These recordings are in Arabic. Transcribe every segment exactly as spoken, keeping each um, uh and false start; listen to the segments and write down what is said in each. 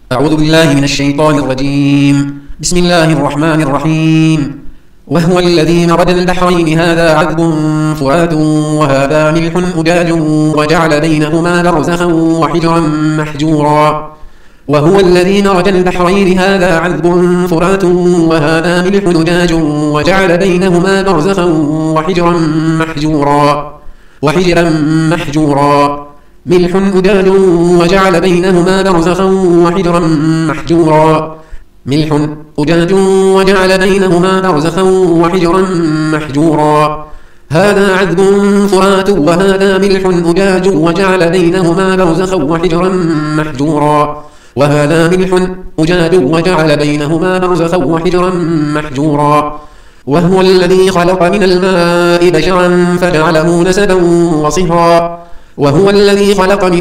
أعوذ بالله من الشيطان الرجيم. بسم الله الرحمن الرحيم. وهو الذي مرج البحرين هذا عذب فرات وهذا ملح أجاج وجعل بينهما برزخا وحجرا محجورا وهو الذي مرج البحرين هذا عذب فرات وهذا ملح أجاج وجعل بينهما برزخا وحجرا محجورا وحجرا محجورا ملح أجاج وجعل بينهما برزخا وحجرا محجورا ملح أجاج وجعل بينهما برزخا وحجرا محجورا هذا عذب فرات وهذا ملح أجاج وجعل بينهما برزخا وحجرا محجورا وهذا ملح أجاج وجعل بينهما برزخا وحجرا محجورا وهو الذي خلق من الماء بشرا فجعله نسبا وصهرا وهو الذي خلق من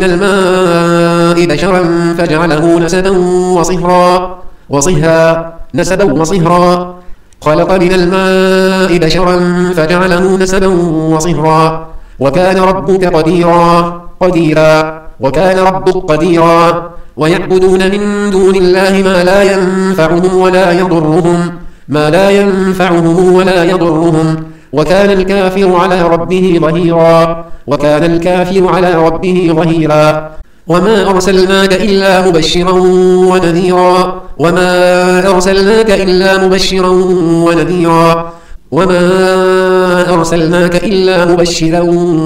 الماء بشرا فجعله نسبا وصهرا وصهرا نسبا وصهرا خلق من الماء بشرا فجعله نسبا وصهرا وكان ربك قديرا قديرا وكان ربك قديرا ويعبدون من دون الله ما لا ينفعهم ولا يضرهم ما لا ينفعهم ولا يضرهم وكان الكافر على ربه ظهيرا وكان الكافر على ربه ظهيرا وما أرسلناك إلا مبشرا ونذيرا وما أرسلناك إلا مبشرا ونذيرا وما أرسلناك إلا مبشرا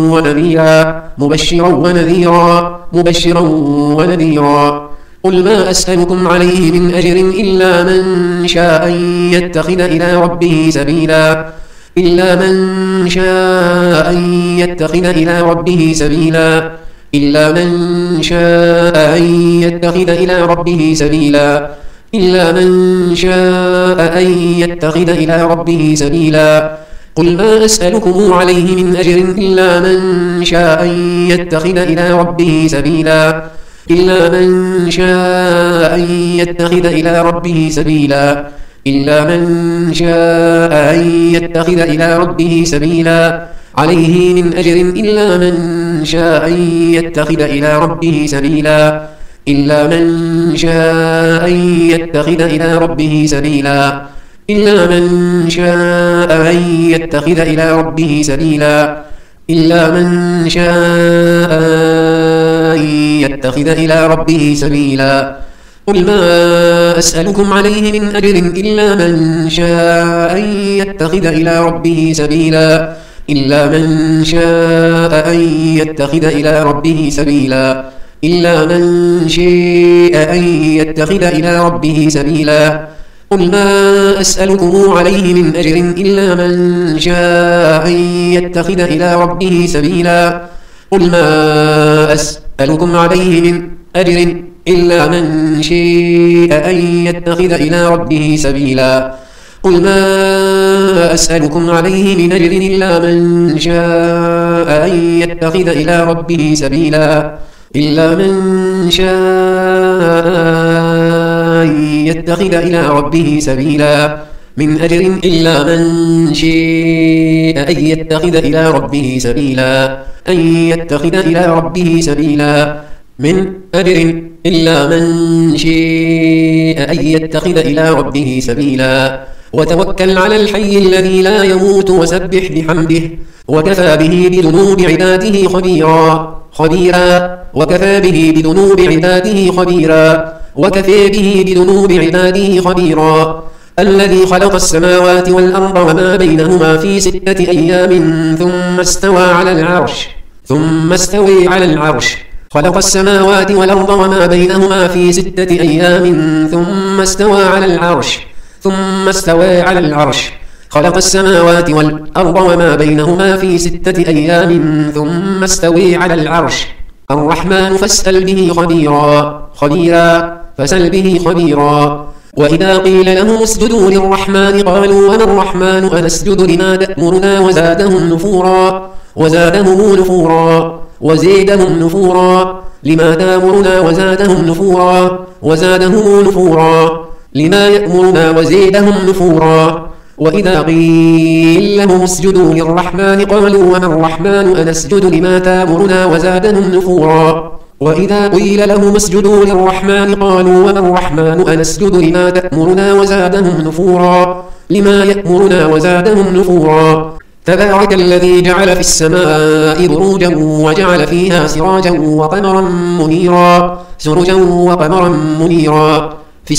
ونذيرا مبشرا ونذيرا مبشرا ونذيرا قل ما أسألكم عليه من أجر إلا من شاء أن يتخذ إلى ربه سبيلا إلا من شاء أن يتخذ إلى ربه سبيلا إلا من شاء أن يتخذ إلى ربه سبيلا إلا من شاء أن يتخذ إلى ربه سبيلا قل ما أسألكم عليه من أجر إلا من شاء أن يتخذ إلى ربه سبيلا إلا من شاء أن يتخذ إلى ربه سبيلا إلا من شاء أن يتخذ إلى ربه سبيلا عليه من أجر إلا من شاء أن يتخذ إلى ربه سبيلا إلا من شاء أن يتخذ إلى ربه سبيلا إلا من شاء أن يتخذ إلى ربه سبيلا إلا من شاء أن يتخذ إلى ربه سبيلا قل ما أسألكم عليه من أجر إلا من شاء أن يتخذ إلى ربه سبيلا إلا من شاء أن يتخذ إلى ربه سبيلا إلا من شاء أن يتخذ إلى ربه سبيلا قل ما أسألكم عليه من أجر إلا من شاء أن يتخذ إلى ربه سبيلا قل ما أسألكم عليه من أجر إلا من شاء أن يتخذ إلى ربه سبيلا قل ما أسألكم عليه من أجر إلا من شاء أن يتخذ إلى ربه سبيلا إلا من شاء أن يتخذ إلى ربه سبيلا من أجر إلا من شاء أن يتخذ إلى ربه سبيلا أن يتخذ إلى ربه سبيلا من أجر إلا من شاء أن يتخذ إلى ربه سبيلا وتوكل على الحي الذي لا يموت وسبح بحمده وكفى به بذنوب عباده خبيرا خبيرا وكفى به بذنوب عباده خبيرا وكفى به بذنوب عباده خبيرا الذي خلق السماوات والأرض وما بينهما في ستة أيام ثم استوى على العرش ثم استوى على العرش خلق السماوات والأرض وما بينهما في ستة أيام ثم استوى على العرش ثم استوى على العرش خلق السماوات والأرض وما بينهما في ستة أيام ثم استوى على العرش الرحمن فاسأل به خبيرا خبيرا فاسأل به خبيرا وإذا قيل لهم اسجدوا للرحمن قالوا وما الرحمن أنسجد لما تأمرنا وزادهم نفورا وزادهم نفورا وزيدهم نفورا لما تأمرنا وزادهم نفورا وزادهم نفورا لما يأمرنا وزيدهم نفورا وإذا قيل لهم اسجدوا للرحمن قالوا وما الرحمن أنسجد لما تأمرنا وزادهم نفورا وإذا قيل لهم اسجدوا للرحمن قالوا وما الرحمن أنسجد لما تأمرنا وزادهم نفورا لما يأمرنا وزادهم نفورا تبارك الذي جعل في السماء بروجا وجعل فيها سراجا وقمرا منيرا سرجا وقمرا منيرا في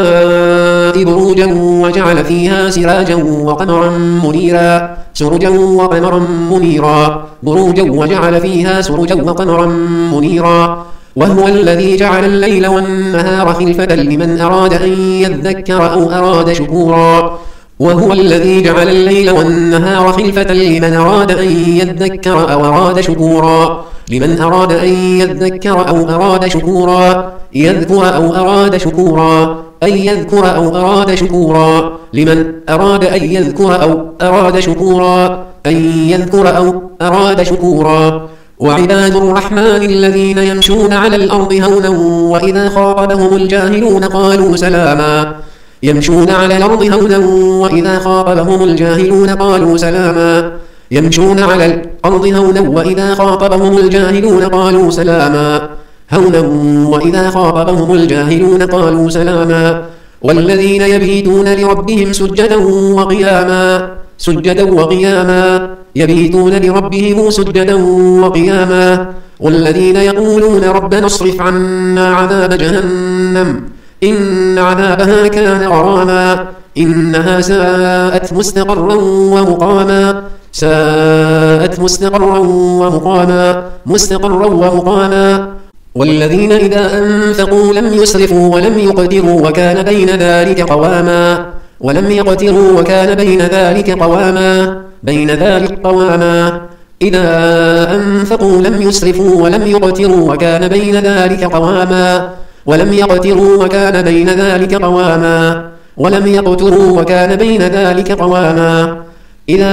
السماء بروجا وجعل فيها سراجا وقمرا منيرا سرجا وقمرا منيرا بروجا وجعل فيها سرجا وقمرا منيرا وهو الذي جعل الليل والنهار خلفة لمن أراد أن يذكر أو أراد شكورا وهو الذي جعل الليل والنهار خلفة لمن أراد أن يذكر أو أراد شكورا لمن أراد أن يذكر أو أراد شكورا يذكر أو أراد شكورا أي يذكر أو أراد شكورا لمن أراد أن يذكر أو أراد شكورا أن يذكر أو أراد شكورا وعباد الرحمن الذين يمشون على الأرض هونا وإذا خاطبهم الجاهلون قالوا سلاما يمشون على الأرض هونا وإذا خاطبهم الجاهلون قالوا سلاما يمشون على الأرض هونا وإذا خاطبهم الجاهلون قالوا سلاما هونا وإذا خاطبهم الجاهلون قالوا سلاما والذين يبيتون لربهم سجدا وقياما سجدا وقياما يبيتون لربهم سجدا وقياما والذين يقولون ربنا اصرف عنا عذاب جهنم إن عذابها كان غراما إنها ساءت مستقرا ومقاما ساءت مستقرا ومقاما مستقرا ومقاما والذين إذا أنفقوا لم يسرفوا ولم يقتروا وكان بين ذلك قواما ولم يقتروا وكان بين ذلك قواما بين ذلك قواما إذا أنفقوا لم يسرفوا ولم يقتروا وكان بين ذلك قواما ولم يقتروا وكان بين ذلك قواما ولم يقتروا وكان بين ذلك قواما إذا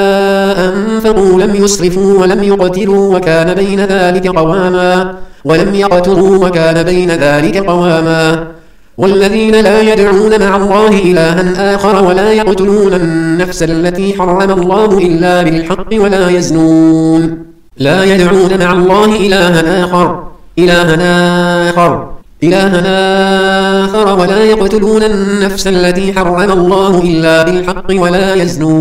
أنفقوا لم يسرفوا ولم يقتروا وكان بين ذلك قواما ولم يقتروا وكان بين ذلك قواما والذين لا يدعون مع الله إلها آخر ولا يقتلون النفس التي حرم الله إلا بالحق ولا يزنون لا يدعون مع الله إلها آخر إلها آخر إلها آخر ولا يقتلون النفس التي حرم الله إلا بالحق ولا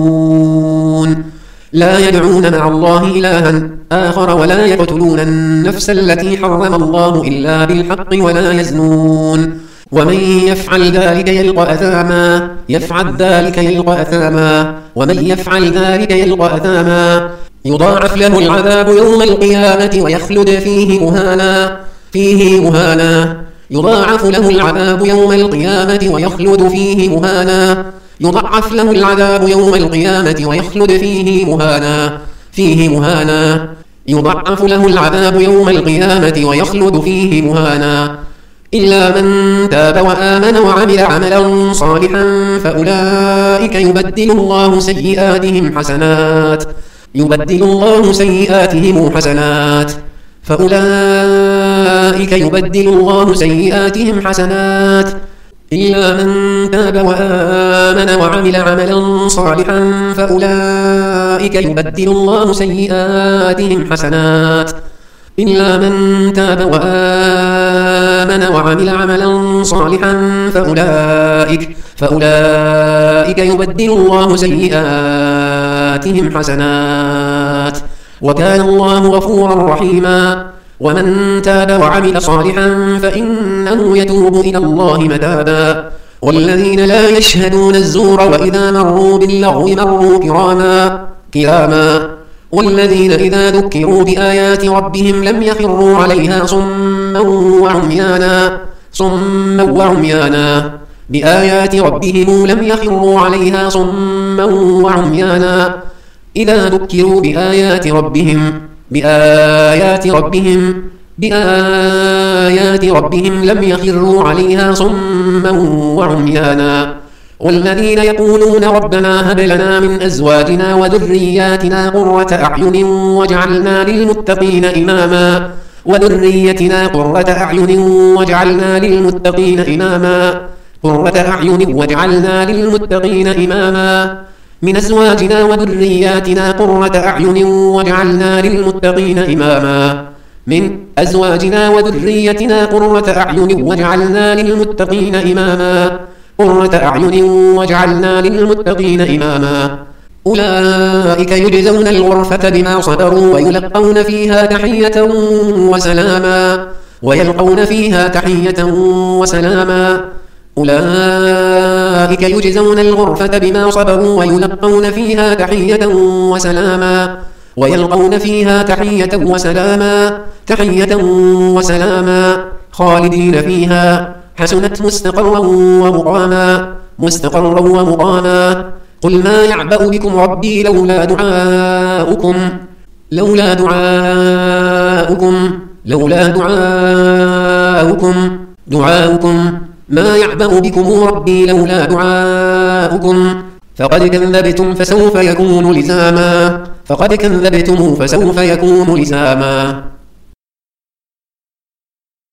يزنون لا يدعون مع الله إلها آخر ولا يقتلون النفس التي حرم الله إلا بالحق ولا يزنون ومن يفعل ذلك يلقى أثاما يفعل ذلك يلقى أثاما ومن يفعل ذلك يلقى أثاما يضاعف له العذاب يوم القيامة ويخلد فيه مهانا فيه مهانا يضاعف له العذاب يوم القيامة ويخلد فيه مهانا يضاعف له العذاب يوم القيامة ويخلد فيه مهانا فيه مهانا يضاعف له العذاب يوم القيامة ويخلد فيه مهانا إلا من تاب وآمن وعمل عملا صالحا فأولئك يبدل الله سيئاتهم حسنات يبدل الله سيئاتهم حسنات فأولئك يبدل الله سيئاتهم حسنات إلا من تاب وآمن وعمل عملا صالحا فأولئك يبدل الله سيئاتهم حسنات إلا من تاب وآمن وعمل عملا صالحا فأولئك فأولئك يبدل الله سيئاتهم حسنات وكان الله غفورا رحيما ومن تاب وعمل صالحا فإنه يتوب إلى الله متابا والذين لا يشهدون الزور وإذا مروا باللغو مروا كراما كراما والذين إذا ذكروا بآيات ربهم لم يخروا عليها صما وعميانا صما وعميانا بآيات ربهم لم يخروا عليها صما وعميانا إذا ذكروا بآيات ربهم بآيات ربهم بآيات ربهم لم يخروا عليها صما وعميانا والذين يقولون ربنا هب لنا من أزواجنا وذرياتنا قرة أعين واجعلنا للمتقين إماما وذريتنا قرة أعين واجعلنا للمتقين إماما قرة أعين واجعلنا للمتقين إماما من أزواجنا وذرياتنا قرة أعين واجعلنا للمتقين إماما من أزواجنا وذريتنا قرة أعين واجعلنا للمتقين إماما قرة أعين واجعلنا للمتقين إماما أولئك يجزون الغرفة بما صبروا ويلقون فيها تحية وسلاما ويلقون فيها تحية وسلاما أولئك يجزون الغرفة بما صبروا ويلقون فيها تحية وسلاما ويلقون فيها تحية وسلاما تحية وسلاما خالدين فيها حسنت مستقرا ومقاما مستقرا ومقاما قل ما يعبأ بكم ربي لولا دعاؤكم لولا دعاؤكم لولا دعاؤكم دعاؤكم ما يعبأ بكم ربي لولا دعاؤكم فقد كذبتم فسوف يكون لزاما فقد كذبتم فسوف يكون لزاما